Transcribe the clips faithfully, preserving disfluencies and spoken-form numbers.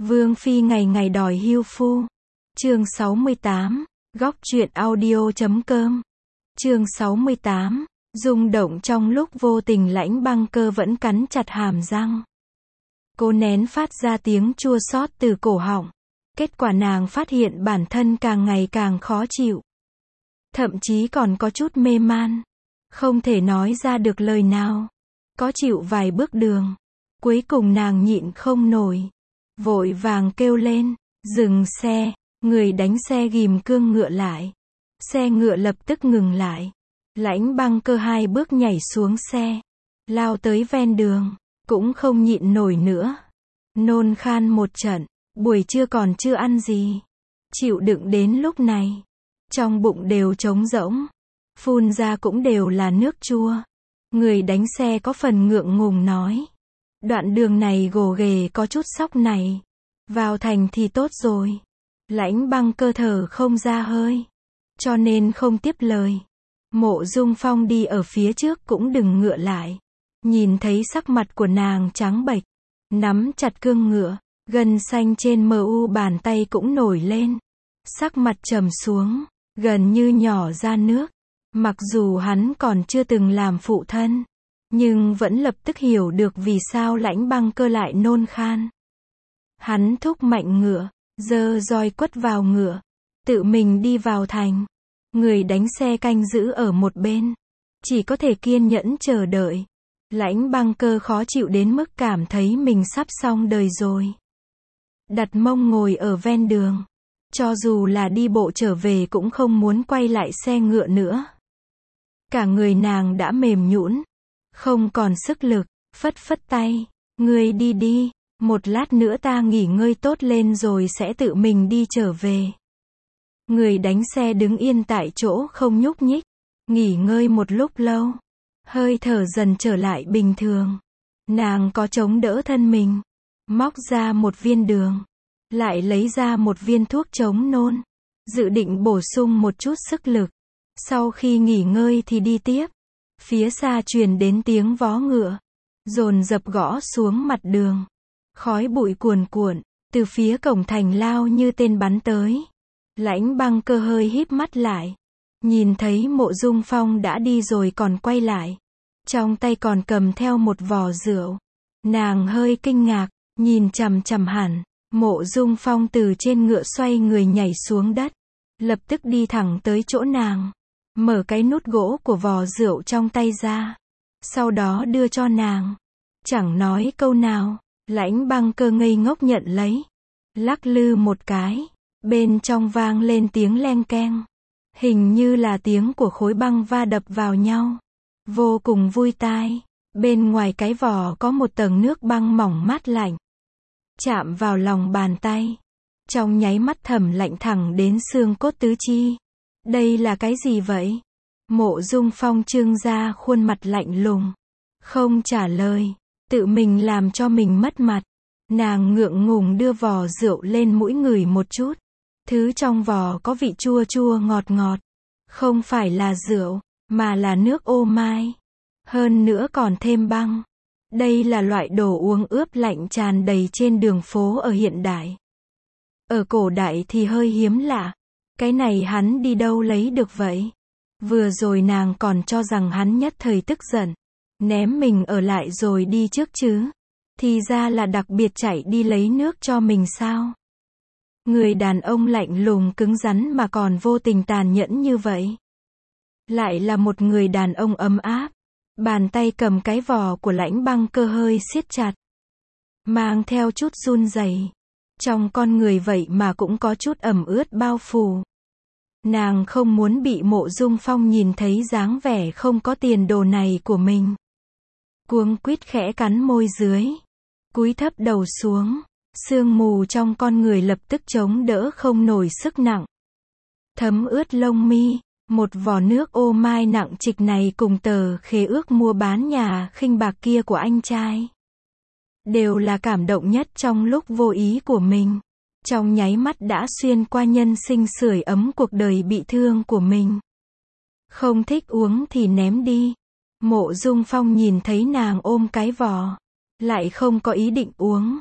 Vương phi ngày ngày đòi hưu phu. Chương sáu mươi tám, góc truyện audio chấm com. Chương sáu mươi tám, rung động trong lúc vô tình Lãnh Băng Cơ vẫn cắn chặt hàm răng. Cô nén phát ra tiếng chua xót từ cổ họng. Kết quả nàng phát hiện bản thân càng ngày càng khó chịu. Thậm chí còn có chút mê man. Không thể nói ra được lời nào. Có chịu vài bước đường. Cuối cùng nàng nhịn không nổi. Vội vàng kêu lên, dừng xe. Người đánh xe ghim cương ngựa lại. Xe ngựa lập tức ngừng lại. Lãnh Băng Cơ hai bước nhảy xuống xe. Lao tới ven đường. Cũng không nhịn nổi nữa. Nôn khan một trận. Buổi trưa còn chưa ăn gì. Chịu đựng đến lúc này. Trong bụng đều trống rỗng. Phun ra cũng đều là nước chua. Người đánh xe có phần ngượng ngùng nói. Đoạn đường này gồ ghề có chút sóc này. Vào thành thì tốt rồi. Lãnh Băng Cơ thở không ra hơi. Cho nên không tiếp lời. Mộ Dung Phong đi ở phía trước cũng đừng ngựa lại. Nhìn thấy sắc mặt của nàng trắng bệch. Nắm chặt cương ngựa. Gân xanh trên mờ u bàn tay cũng nổi lên. Sắc mặt trầm xuống. Gần như nhỏ ra nước. Mặc dù hắn còn chưa từng làm phụ thân. Nhưng vẫn lập tức hiểu được vì sao Lãnh Băng Cơ lại nôn khan. Hắn thúc mạnh ngựa. Giơ roi quất vào ngựa. Tự mình đi vào thành. Người đánh xe canh giữ ở một bên. Chỉ có thể kiên nhẫn chờ đợi. Lãnh Băng Cơ khó chịu đến mức cảm thấy mình sắp xong đời rồi. Đặt mông ngồi ở ven đường. Cho dù là đi bộ trở về cũng không muốn quay lại xe ngựa nữa. Cả người nàng đã mềm nhũn. Không còn sức lực. Phất phất tay. Ngươi đi đi. Một lát nữa ta nghỉ ngơi tốt lên rồi sẽ tự mình đi trở về. Người đánh xe đứng yên tại chỗ không nhúc nhích. Nghỉ ngơi một lúc lâu. Hơi thở dần trở lại bình thường. Nàng có chống đỡ thân mình. Móc ra một viên đường. Lại lấy ra một viên thuốc chống nôn. Dự định bổ sung một chút sức lực. Sau khi nghỉ ngơi thì đi tiếp. Phía xa truyền đến tiếng vó ngựa. Dồn dập gõ xuống mặt đường. Khói bụi cuồn cuộn. Từ phía cổng thành lao như tên bắn tới. Lãnh Băng Cơ hơi híp mắt lại. Nhìn thấy Mộ Dung Phong đã đi rồi còn quay lại. Trong tay còn cầm theo một vò rượu. Nàng hơi kinh ngạc. Nhìn chằm chằm hẳn. Mộ Dung Phong từ trên ngựa xoay người nhảy xuống đất. Lập tức đi thẳng tới chỗ nàng. Mở cái nút gỗ của vò rượu trong tay ra. Sau đó đưa cho nàng. Chẳng nói câu nào. Lãnh Băng Cơ ngây ngốc nhận lấy. Lắc lư một cái. Bên trong vang lên tiếng leng keng. Hình như là tiếng của khối băng va đập vào nhau. Vô cùng vui tai. Bên ngoài cái vò có một tầng nước băng mỏng mát lạnh. Chạm vào lòng bàn tay. Trong nháy mắt thẩm lạnh thẳng đến xương cốt tứ chi. Đây là cái gì vậy? Mộ Dung Phong trương ra khuôn mặt lạnh lùng. Không trả lời. Tự mình làm cho mình mất mặt. Nàng ngượng ngùng đưa vò rượu lên mũi ngửi một chút. Thứ trong vò có vị chua chua ngọt ngọt. Không phải là rượu, mà là nước ô mai. Hơn nữa còn thêm băng. Đây là loại đồ uống ướp lạnh tràn đầy trên đường phố ở hiện đại. Ở cổ đại thì hơi hiếm lạ. Cái này hắn đi đâu lấy được vậy? Vừa rồi nàng còn cho rằng hắn nhất thời tức giận. Ném mình ở lại rồi đi trước chứ. Thì ra là đặc biệt chạy đi lấy nước cho mình sao? Người đàn ông lạnh lùng cứng rắn mà còn vô tình tàn nhẫn như vậy. Lại là một người đàn ông ấm áp. Bàn tay cầm cái vò của Lãnh Băng Cơ hơi siết chặt. Mang theo chút run rẩy. Trong con người vậy mà cũng có chút ẩm ướt bao phủ. Nàng không muốn bị Mộ Dung Phong nhìn thấy dáng vẻ không có tiền đồ này của mình. Cuống quýt khẽ cắn môi dưới. Cúi thấp đầu xuống. Sương mù trong con người lập tức chống đỡ không nổi sức nặng. Thấm ướt lông mi. Một vò nước ô mai nặng trịch này cùng tờ khế ước mua bán nhà khinh bạc kia của anh trai. Đều là cảm động nhất trong lúc vô ý của mình. Trong nháy mắt đã xuyên qua nhân sinh sưởi ấm cuộc đời bị thương của mình. Không thích uống thì ném đi. Mộ Dung Phong nhìn thấy nàng ôm cái vò. Lại không có ý định uống.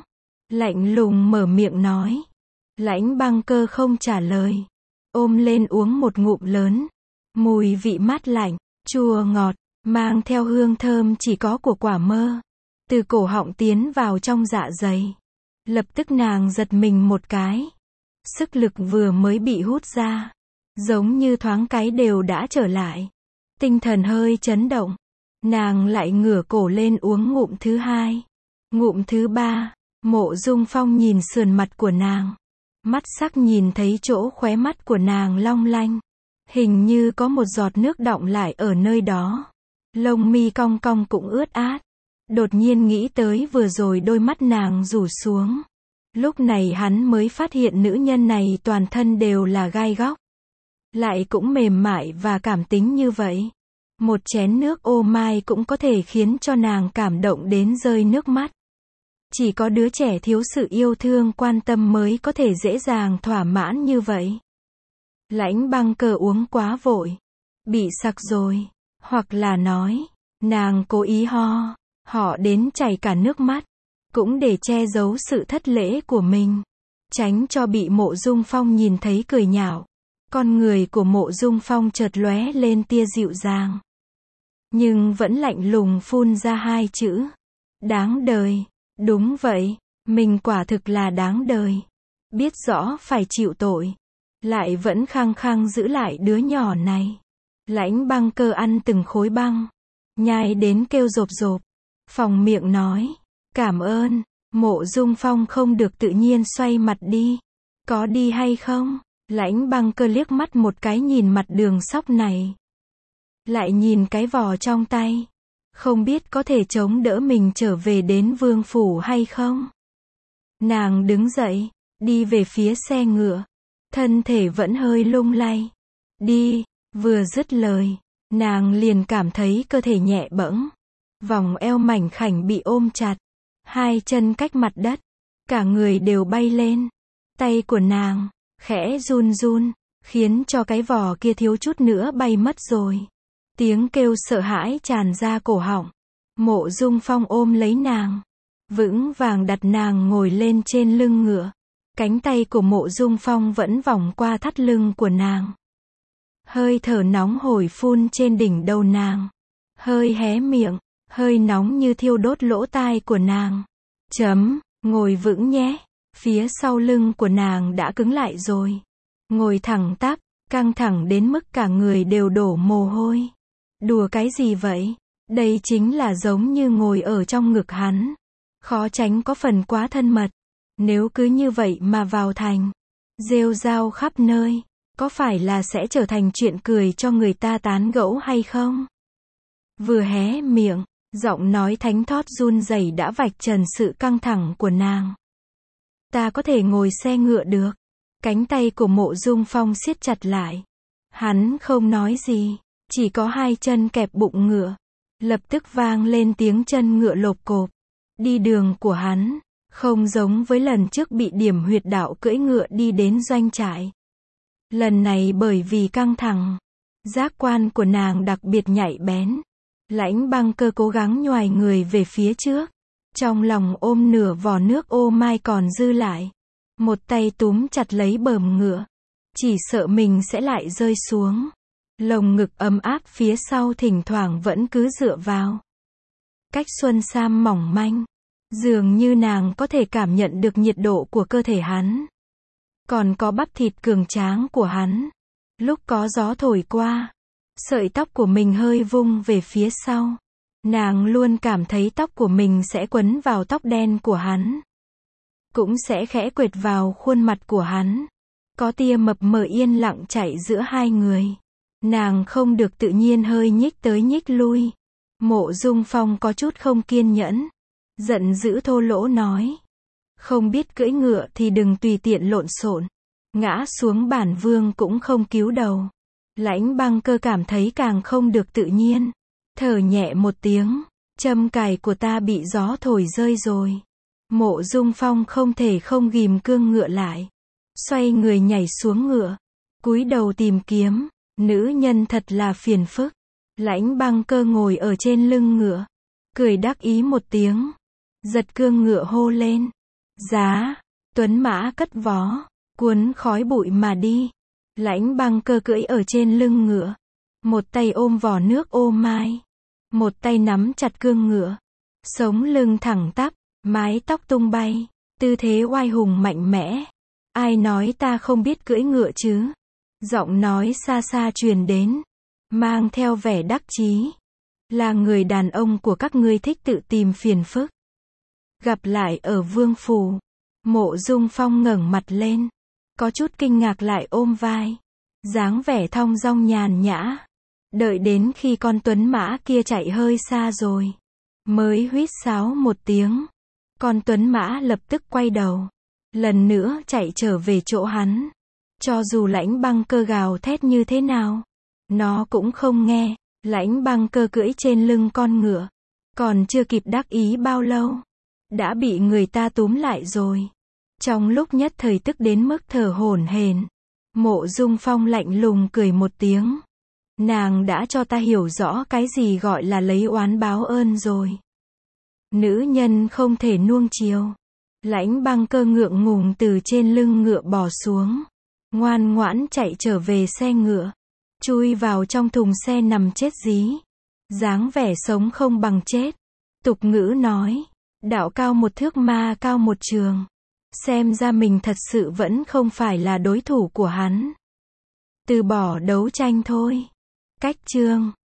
Lạnh lùng mở miệng nói. Lãnh Băng Cơ không trả lời. Ôm lên uống một ngụm lớn. Mùi vị mát lạnh, chua ngọt, mang theo hương thơm chỉ có của quả mơ. Từ cổ họng tiến vào trong dạ dày. Lập tức nàng giật mình một cái. Sức lực vừa mới bị hút ra. Giống như thoáng cái đều đã trở lại. Tinh thần hơi chấn động. Nàng lại ngửa cổ lên uống ngụm thứ hai. Ngụm thứ ba. Mộ Dung Phong nhìn sườn mặt của nàng. Mắt sắc nhìn thấy chỗ khóe mắt của nàng long lanh. Hình như có một giọt nước đọng lại ở nơi đó. Lông mi cong cong cũng ướt át. Đột nhiên nghĩ tới vừa rồi đôi mắt nàng rủ xuống. Lúc này hắn mới phát hiện nữ nhân này toàn thân đều là gai góc. Lại cũng mềm mại và cảm tính như vậy. Một chén nước ô mai cũng có thể khiến cho nàng cảm động đến rơi nước mắt. Chỉ có đứa trẻ thiếu sự yêu thương quan tâm mới có thể dễ dàng thỏa mãn như vậy. Lãnh Băng Cơ uống quá vội. Bị sặc rồi. Hoặc là nói, nàng cố ý ho, họ đến chảy cả nước mắt. Cũng để che giấu sự thất lễ của mình. Tránh cho bị Mộ Dung Phong nhìn thấy cười nhạo. Con người của Mộ Dung Phong chợt lóe lên tia dịu dàng. Nhưng vẫn lạnh lùng phun ra hai chữ. Đáng đời. Đúng vậy, mình quả thực là đáng đời. Biết rõ phải chịu tội. Lại vẫn khăng khăng giữ lại đứa nhỏ này. Lãnh Băng Cơ ăn từng khối băng. Nhai đến kêu rộp rộp. Phòng miệng nói. Cảm ơn. Mộ Dung Phong không được tự nhiên xoay mặt đi. Có đi hay không? Lãnh Băng Cơ liếc mắt một cái nhìn mặt đường sóc này. Lại nhìn cái vò trong tay. Không biết có thể chống đỡ mình trở về đến vương phủ hay không? Nàng đứng dậy, đi về phía xe ngựa. Thân thể vẫn hơi lung lay. Đi, vừa dứt lời, nàng liền cảm thấy cơ thể nhẹ bẫng. Vòng eo mảnh khảnh bị ôm chặt. Hai chân cách mặt đất. Cả người đều bay lên. Tay của nàng, khẽ run run, khiến cho cái vò kia thiếu chút nữa bay mất rồi. Tiếng kêu sợ hãi tràn ra cổ họng. Mộ Dung Phong ôm lấy nàng. Vững vàng đặt nàng ngồi lên trên lưng ngựa. Cánh tay của Mộ Dung Phong vẫn vòng qua thắt lưng của nàng. Hơi thở nóng hổi phun trên đỉnh đầu nàng. Hơi hé miệng, hơi nóng như thiêu đốt lỗ tai của nàng. Chấm, ngồi vững nhé. Phía sau lưng của nàng đã cứng lại rồi. Ngồi thẳng tắp, căng thẳng đến mức cả người đều đổ mồ hôi. Đùa cái gì vậy? Đây chính là giống như ngồi ở trong ngực hắn. Khó tránh có phần quá thân mật. Nếu cứ như vậy mà vào thành, rêu rao khắp nơi, có phải là sẽ trở thành chuyện cười cho người ta tán gẫu hay không? Vừa hé miệng, giọng nói thánh thót run rẩy đã vạch trần sự căng thẳng của nàng. Ta có thể ngồi xe ngựa được. Cánh tay của Mộ Dung Phong siết chặt lại. Hắn không nói gì, chỉ có hai chân kẹp bụng ngựa. Lập tức vang lên tiếng chân ngựa lộp cộp. Đi đường của hắn, không giống với lần trước bị điểm huyệt đạo cưỡi ngựa đi đến doanh trại. Lần này bởi vì căng thẳng, giác quan của nàng đặc biệt nhạy bén. Lãnh Băng Cơ cố gắng nhoài người về phía trước. Trong lòng ôm nửa vò nước ô mai còn dư lại. Một tay túm chặt lấy bờm ngựa. Chỉ sợ mình sẽ lại rơi xuống. Lồng ngực ấm áp phía sau thỉnh thoảng vẫn cứ dựa vào. Cách xuân sam mỏng manh. Dường như nàng có thể cảm nhận được nhiệt độ của cơ thể hắn. Còn có bắp thịt cường tráng của hắn. Lúc có gió thổi qua, sợi tóc của mình hơi vung về phía sau. Nàng luôn cảm thấy tóc của mình sẽ quấn vào tóc đen của hắn. Cũng sẽ khẽ quệt vào khuôn mặt của hắn. Có tia mập mờ yên lặng chạy giữa hai người. Nàng không được tự nhiên hơi nhích tới nhích lui. Mộ Dung Phong có chút không kiên nhẫn. Giận dữ thô lỗ nói. Không biết cưỡi ngựa thì đừng tùy tiện lộn xộn. Ngã xuống bản vương cũng không cứu đầu. Lãnh Băng Cơ cảm thấy càng không được tự nhiên. Thở nhẹ một tiếng. Châm cài của ta bị gió thổi rơi rồi. Mộ Dung Phong không thể không ghim cương ngựa lại. Xoay người nhảy xuống ngựa. Cúi đầu tìm kiếm. Nữ nhân thật là phiền phức. Lãnh Băng Cơ ngồi ở trên lưng ngựa. Cười đắc ý một tiếng. Giật cương ngựa hô lên. Giá, tuấn mã cất vó, cuốn khói bụi mà đi. Lãnh Băng Cơ cưỡi ở trên lưng ngựa, một tay ôm vỏ nước ô mai, một tay nắm chặt cương ngựa, sống lưng thẳng tắp, mái tóc tung bay, tư thế oai hùng mạnh mẽ. Ai nói ta không biết cưỡi ngựa chứ? Giọng nói xa xa truyền đến, mang theo vẻ đắc chí. Là người đàn ông của các ngươi thích tự tìm phiền phức. Gặp lại ở Vương phủ, Mộ Dung Phong ngẩng mặt lên, có chút kinh ngạc lại ôm vai, dáng vẻ thong dong nhàn nhã. Đợi đến khi con tuấn mã kia chạy hơi xa rồi, mới huýt sáo một tiếng. Con tuấn mã lập tức quay đầu, lần nữa chạy trở về chỗ hắn. Cho dù Lãnh Băng Cơ gào thét như thế nào, nó cũng không nghe. Lãnh Băng Cơ cưỡi trên lưng con ngựa, còn chưa kịp đắc ý bao lâu, đã bị người ta túm lại rồi. Trong lúc nhất thời tức đến mức thở hổn hển, Mộ Dung Phong lạnh lùng cười một tiếng. Nàng đã cho ta hiểu rõ cái gì gọi là lấy oán báo ơn rồi. Nữ nhân không thể nuông chiều. Lãnh Băng Cơ ngượng ngùng từ trên lưng ngựa bò xuống, ngoan ngoãn chạy trở về xe ngựa, chui vào trong thùng xe nằm chết dí. Dáng vẻ sống không bằng chết. Tục ngữ nói, đạo cao một thước ma cao một trường. Xem ra mình thật sự vẫn không phải là đối thủ của hắn. Từ bỏ đấu tranh thôi. Cách chương